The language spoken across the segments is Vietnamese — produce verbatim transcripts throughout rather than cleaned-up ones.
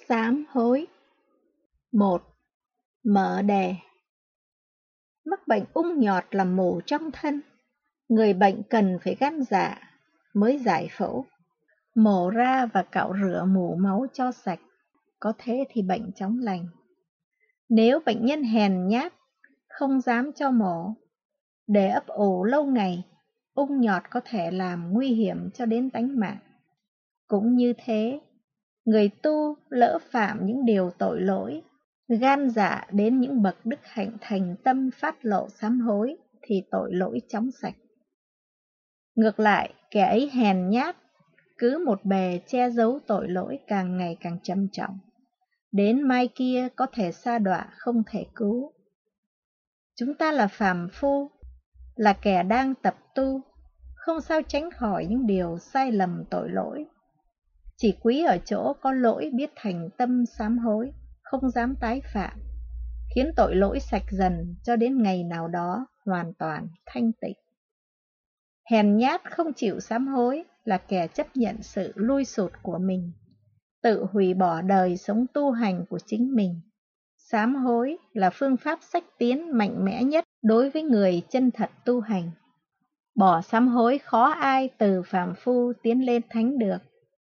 Sám hối. Một. Mở đề. Mắc bệnh ung nhọt làm mủ trong thân, người bệnh cần phải gan dạ mới giải phẫu, mổ ra và cạo rửa mủ máu cho sạch, có thế thì bệnh chóng lành. Nếu bệnh nhân hèn nhát, không dám cho mổ, để ấp ủ lâu ngày, ung nhọt có thể làm nguy hiểm cho đến tánh mạng. Cũng như thế, người tu lỡ phạm những điều tội lỗi, gan dạ đến những bậc đức hạnh thành tâm phát lộ sám hối thì tội lỗi chóng sạch. Ngược lại, kẻ ấy hèn nhát, cứ một bề che giấu tội lỗi càng ngày càng trầm trọng, đến mai kia có thể sa đọa không thể cứu. Chúng ta là phàm phu, là kẻ đang tập tu, không sao tránh khỏi những điều sai lầm tội lỗi. Chỉ quý ở chỗ có lỗi biết thành tâm sám hối, không dám tái phạm, khiến tội lỗi sạch dần cho đến ngày nào đó hoàn toàn thanh tịnh. Hèn nhát không chịu sám hối là kẻ chấp nhận sự lui sụt của mình, tự hủy bỏ đời sống tu hành của chính mình. Sám hối là phương pháp xách tiến mạnh mẽ nhất đối với người chân thật tu hành. Bỏ sám hối khó ai từ phàm phu tiến lên thánh được.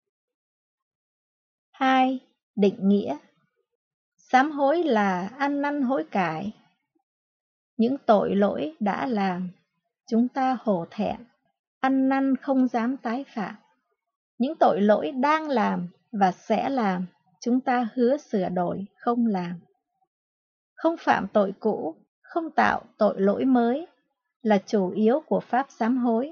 Hai. Định nghĩa. Sám hối là ăn năn hối cải. Những tội lỗi đã làm, chúng ta hổ thẹn, ăn năn không dám tái phạm. Những tội lỗi đang làm và sẽ làm, chúng ta hứa sửa đổi không làm. Không phạm tội cũ, không tạo tội lỗi mới là chủ yếu của pháp sám hối.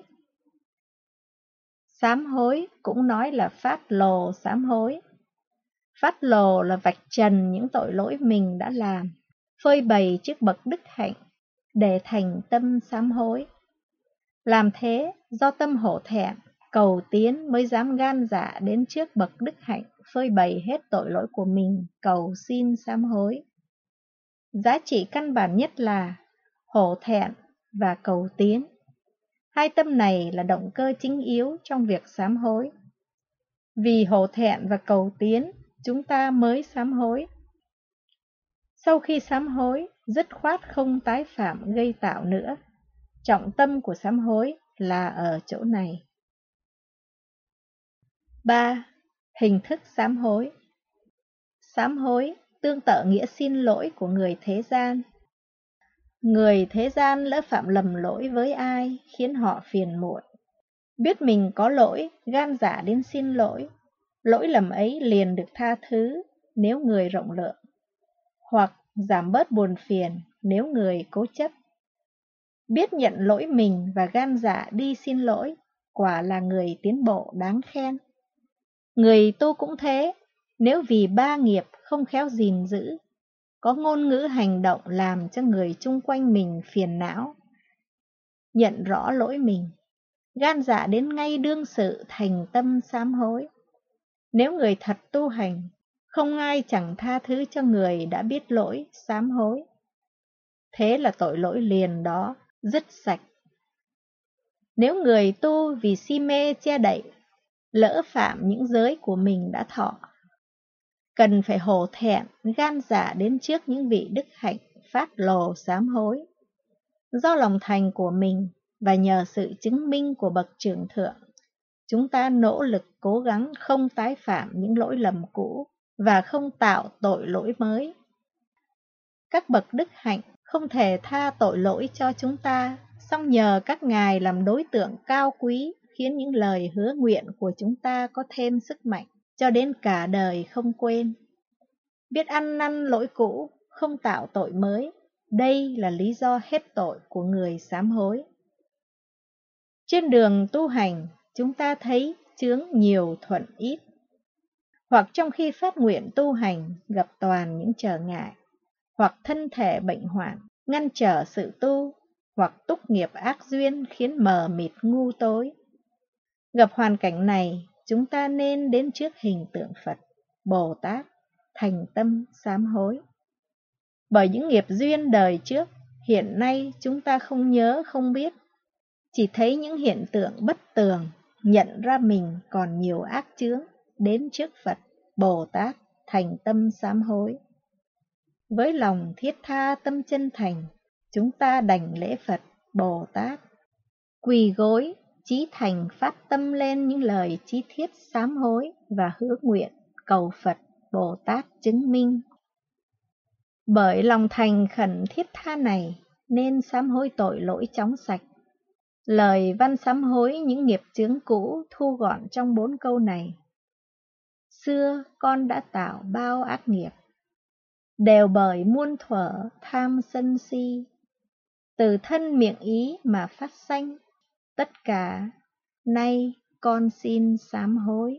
Sám hối cũng nói là phát lồ sám hối. Phát lồ là vạch trần những tội lỗi mình đã làm, phơi bày trước bậc đức hạnh để thành tâm sám hối. Làm thế do tâm hổ thẹn, cầu tiến mới dám gan dạ đến trước bậc đức hạnh, phơi bày hết tội lỗi của mình, cầu xin sám hối. Giá trị căn bản nhất là hổ thẹn và cầu tiến. Hai tâm này là động cơ chính yếu trong việc sám hối. Vì hổ thẹn và cầu tiến, chúng ta mới sám hối. Sau khi sám hối, dứt khoát không tái phạm gây tạo nữa. Trọng tâm của sám hối là ở chỗ này. Ba. Hình thức sám hối. Sám hối tương tự nghĩa xin lỗi của người thế gian. Người thế gian lỡ phạm lầm lỗi với ai khiến họ phiền muộn. Biết mình có lỗi, gan dạ đến xin lỗi. Lỗi lầm ấy liền được tha thứ nếu người rộng lượng, hoặc giảm bớt buồn phiền nếu người cố chấp. Biết nhận lỗi mình và gan dạ đi xin lỗi, quả là người tiến bộ đáng khen. Người tu cũng thế, nếu vì ba nghiệp không khéo gìn giữ, có ngôn ngữ hành động làm cho người chung quanh mình phiền não, nhận rõ lỗi mình, gan dạ đến ngay đương sự thành tâm sám hối. Nếu người thật tu hành, không ai chẳng tha thứ cho người đã biết lỗi, sám hối. Thế là tội lỗi liền đó, dứt sạch. Nếu người tu vì si mê che đậy, lỡ phạm những giới của mình đã thọ, cần phải hổ thẹn, gan dạ đến trước những vị đức hạnh phát lồ sám hối. Do lòng thành của mình và nhờ sự chứng minh của bậc trưởng thượng, chúng ta nỗ lực cố gắng không tái phạm những lỗi lầm cũ và không tạo tội lỗi mới. Các bậc đức hạnh không thể tha tội lỗi cho chúng ta, song nhờ các ngài làm đối tượng cao quý, khiến những lời hứa nguyện của chúng ta có thêm sức mạnh, cho đến cả đời không quên. Biết ăn năn lỗi cũ, không tạo tội mới, đây là lý do hết tội của người sám hối. Trên đường tu hành, chúng ta thấy chướng nhiều thuận ít, hoặc trong khi phát nguyện tu hành gặp toàn những trở ngại, hoặc thân thể bệnh hoạn ngăn trở sự tu, hoặc túc nghiệp ác duyên khiến mờ mịt ngu tối. Gặp hoàn cảnh này, chúng ta nên đến trước hình tượng Phật, Bồ Tát, thành tâm sám hối. Bởi những nghiệp duyên đời trước, hiện nay chúng ta không nhớ không biết, chỉ thấy những hiện tượng bất tường, nhận ra mình còn nhiều ác chướng, đến trước Phật, Bồ Tát, thành tâm sám hối. Với lòng thiết tha tâm chân thành, chúng ta đảnh lễ Phật, Bồ Tát, quỳ gối, chí thành phát tâm lên những lời chí thiết sám hối và hứa nguyện cầu Phật, Bồ Tát chứng minh. Bởi lòng thành khẩn thiết tha này nên sám hối tội lỗi chóng sạch. Lời văn sám hối những nghiệp chướng cũ thu gọn trong bốn câu này. Xưa con đã tạo bao ác nghiệp, đều bởi muôn thuở tham sân si, từ thân miệng ý mà phát sanh, tất cả nay con xin sám hối.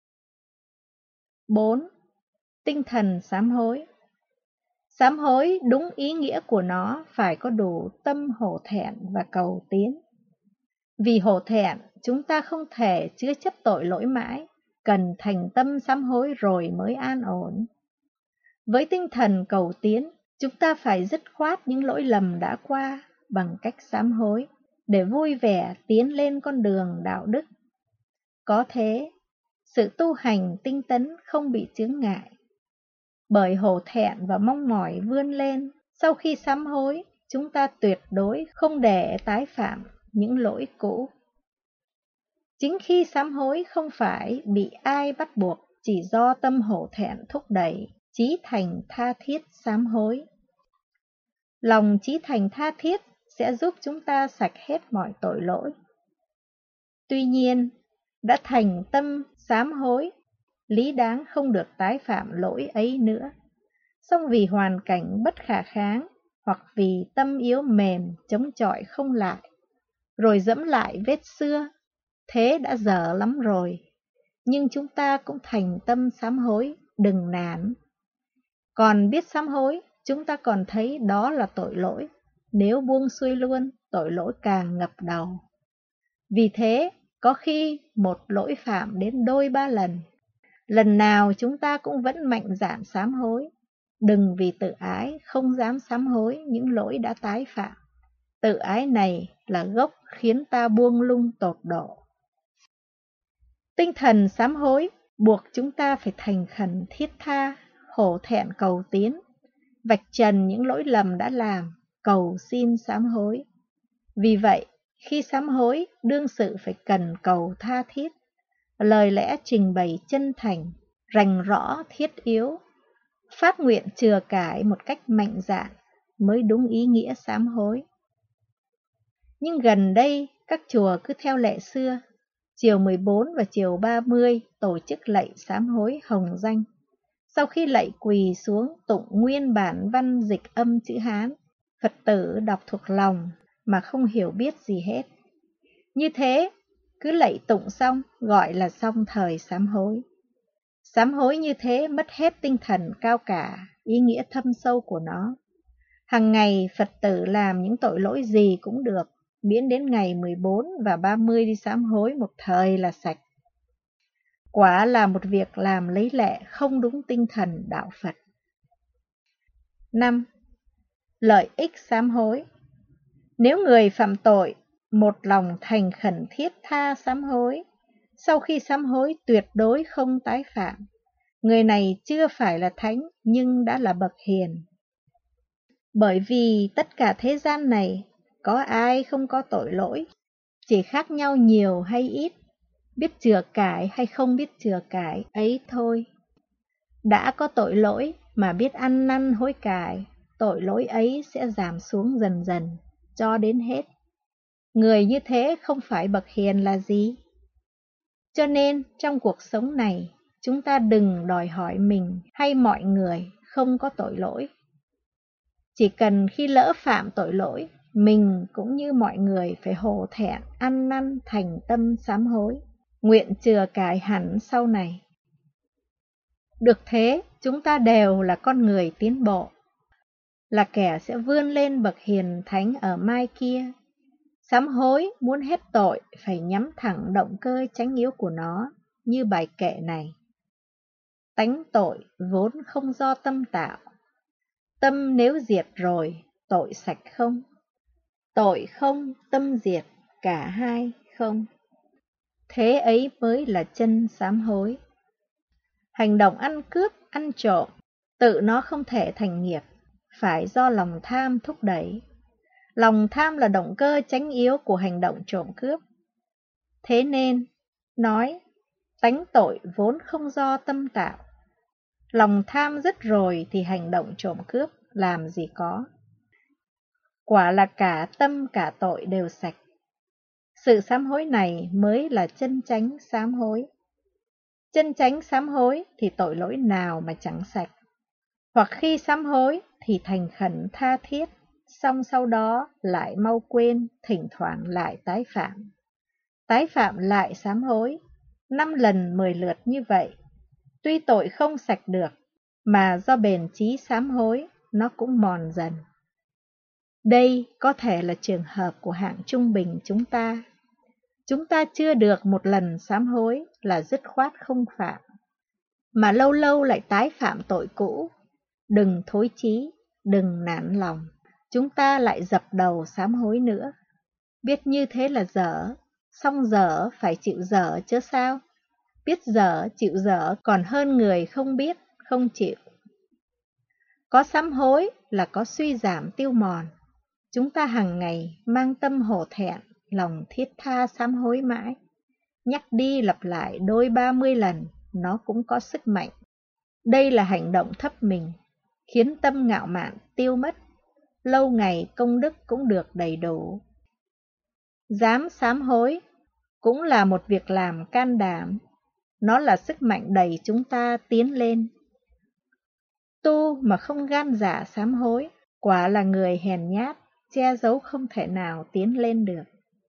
bốn. Tinh thần sám hối. Sám hối đúng ý nghĩa của nó phải có đủ tâm hổ thẹn và cầu tiến. Vì hổ thẹn, chúng ta không thể chứa chấp tội lỗi mãi, cần thành tâm sám hối rồi mới an ổn. Với tinh thần cầu tiến, chúng ta phải dứt khoát những lỗi lầm đã qua bằng cách sám hối, để vui vẻ tiến lên con đường đạo đức. Có thế, sự tu hành tinh tấn không bị chướng ngại. Bởi hổ thẹn và mong mỏi vươn lên, sau khi sám hối, chúng ta tuyệt đối không để tái phạm những lỗi cũ. Chính khi sám hối không phải bị ai bắt buộc, chỉ do tâm hổ thẹn thúc đẩy, chí thành tha thiết sám hối. Lòng chí thành tha thiết sẽ giúp chúng ta sạch hết mọi tội lỗi. Tuy nhiên, đã thành tâm sám hối, lý đáng không được tái phạm lỗi ấy nữa. Song vì hoàn cảnh bất khả kháng, hoặc vì tâm yếu mềm chống chọi không lại, rồi dẫm lại vết xưa, thế đã dở lắm rồi. Nhưng chúng ta cũng thành tâm sám hối, đừng nản. Còn biết sám hối, chúng ta còn thấy đó là tội lỗi. Nếu buông xuôi luôn, tội lỗi càng ngập đầu. Vì thế, có khi một lỗi phạm đến đôi ba lần. Lần nào chúng ta cũng vẫn mạnh dạn sám hối. Đừng vì tự ái không dám sám hối những lỗi đã tái phạm. Tự ái này là gốc khiến ta buông lung tột độ. Tinh thần sám hối buộc chúng ta phải thành khẩn thiết tha, hổ thẹn cầu tiến, vạch trần những lỗi lầm đã làm, cầu xin sám hối. Vì vậy, khi sám hối, đương sự phải cần cầu tha thiết, lời lẽ trình bày chân thành, rành rõ thiết yếu, phát nguyện chừa cải một cách mạnh dạn mới đúng ý nghĩa sám hối. Nhưng gần đây, các chùa cứ theo lệ xưa, chiều mười bốn và chiều ba mươi tổ chức lạy sám hối hồng danh. Sau khi lạy quỳ xuống tụng nguyên bản văn dịch âm chữ Hán, Phật tử đọc thuộc lòng mà không hiểu biết gì hết. Như thế, cứ lạy tụng xong gọi là xong thời sám hối. Sám hối như thế mất hết tinh thần cao cả, ý nghĩa thâm sâu của nó. Hằng ngày Phật tử làm những tội lỗi gì cũng được, miễn đến ngày mười bốn và ba mươi đi sám hối một thời là sạch. Quả là một việc làm lấy lệ không đúng tinh thần đạo Phật. năm. Lợi ích sám hối. Nếu người phạm tội, một lòng thành khẩn thiết tha sám hối, sau khi sám hối tuyệt đối không tái phạm, người này chưa phải là thánh nhưng đã là bậc hiền. Bởi vì tất cả thế gian này, có ai không có tội lỗi, chỉ khác nhau nhiều hay ít, biết chừa cải hay không biết chừa cải ấy thôi. Đã có tội lỗi mà biết ăn năn hối cải, tội lỗi ấy sẽ giảm xuống dần dần, cho đến hết. Người như thế không phải bậc hiền là gì? Cho nên trong cuộc sống này, chúng ta đừng đòi hỏi mình hay mọi người không có tội lỗi. Chỉ cần khi lỡ phạm tội lỗi, mình cũng như mọi người phải hổ thẹn, ăn năn thành tâm sám hối, nguyện chừa cải hẳn sau này. Được thế, chúng ta đều là con người tiến bộ, là kẻ sẽ vươn lên bậc hiền thánh ở mai kia. Sám hối muốn hết tội phải nhắm thẳng động cơ chánh yếu của nó, như bài kệ này. Tánh tội vốn không do tâm tạo, tâm nếu diệt rồi, tội sạch không? Tội không, tâm diệt, cả hai không. Thế ấy mới là chân sám hối. Hành động ăn cướp ăn trộm, tự nó không thể thành nghiệp, phải do lòng tham thúc đẩy. Lòng tham là động cơ chánh yếu của hành động trộm cướp. Thế nên, nói, tánh tội vốn không do tâm tạo. Lòng tham dứt rồi thì hành động trộm cướp làm gì có. Quả là cả tâm cả tội đều sạch. Sự sám hối này mới là chân chánh sám hối. Chân chánh sám hối thì tội lỗi nào mà chẳng sạch. Hoặc khi sám hối thì thành khẩn tha thiết, xong sau đó lại mau quên, thỉnh thoảng lại tái phạm. Tái phạm lại sám hối, năm lần mười lượt như vậy. Tuy tội không sạch được, mà do bền chí sám hối, nó cũng mòn dần. Đây có thể là trường hợp của hạng trung bình chúng ta. Chúng ta chưa được một lần sám hối là dứt khoát không phạm, mà lâu lâu lại tái phạm tội cũ. Đừng thối chí, đừng nản lòng, chúng ta lại dập đầu sám hối nữa. Biết như thế là dở, xong dở phải chịu dở chứ sao. Biết dở chịu dở còn hơn người không biết, không chịu. Có sám hối là có suy giảm tiêu mòn. Chúng ta hàng ngày mang tâm hổ thẹn, lòng thiết tha sám hối mãi. Nhắc đi lặp lại đôi ba mươi lần, nó cũng có sức mạnh. Đây là hành động thấp mình, khiến tâm ngạo mạn tiêu mất. Lâu ngày công đức cũng được đầy đủ. Dám sám hối cũng là một việc làm can đảm. Nó là sức mạnh đẩy chúng ta tiến lên. Tu mà không gan dạ sám hối, quả là người hèn nhát, che giấu không thể nào tiến lên được.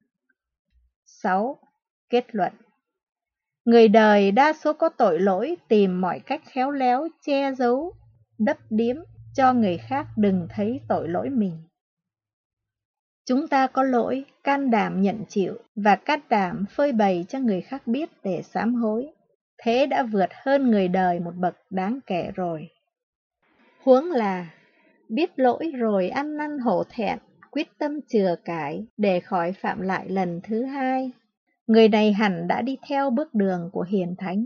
sáu. Kết luận. Người đời đa số có tội lỗi tìm mọi cách khéo léo che giấu, đấp điếm cho người khác đừng thấy tội lỗi mình. Chúng ta có lỗi, can đảm nhận chịu và can đảm phơi bày cho người khác biết để sám hối. Thế đã vượt hơn người đời một bậc đáng kể rồi. Huống là biết lỗi rồi ăn năn hổ thẹn, quyết tâm chừa cải để khỏi phạm lại lần thứ hai. Người này hẳn đã đi theo bước đường của hiền thánh.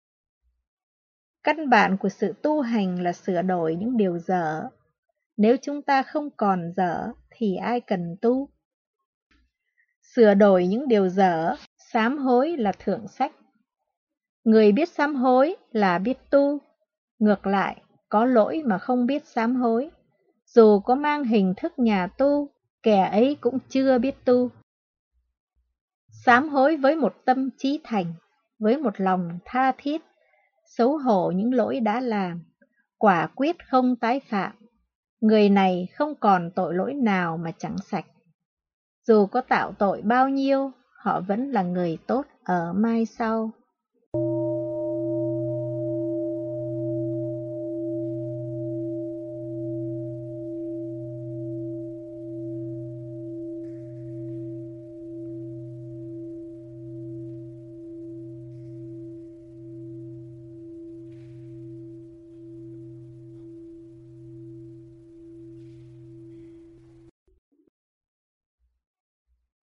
Căn bản của sự tu hành là sửa đổi những điều dở. Nếu chúng ta không còn dở thì ai cần tu? Sửa đổi những điều dở, sám hối là thượng sách. Người biết sám hối là biết tu. Ngược lại, có lỗi mà không biết sám hối. Dù có mang hình thức nhà tu, kẻ ấy cũng chưa biết tu. Sám hối với một tâm chí thành, với một lòng tha thiết, xấu hổ những lỗi đã làm, quả quyết không tái phạm. Người này không còn tội lỗi nào mà chẳng sạch. Dù có tạo tội bao nhiêu, họ vẫn là người tốt ở mai sau.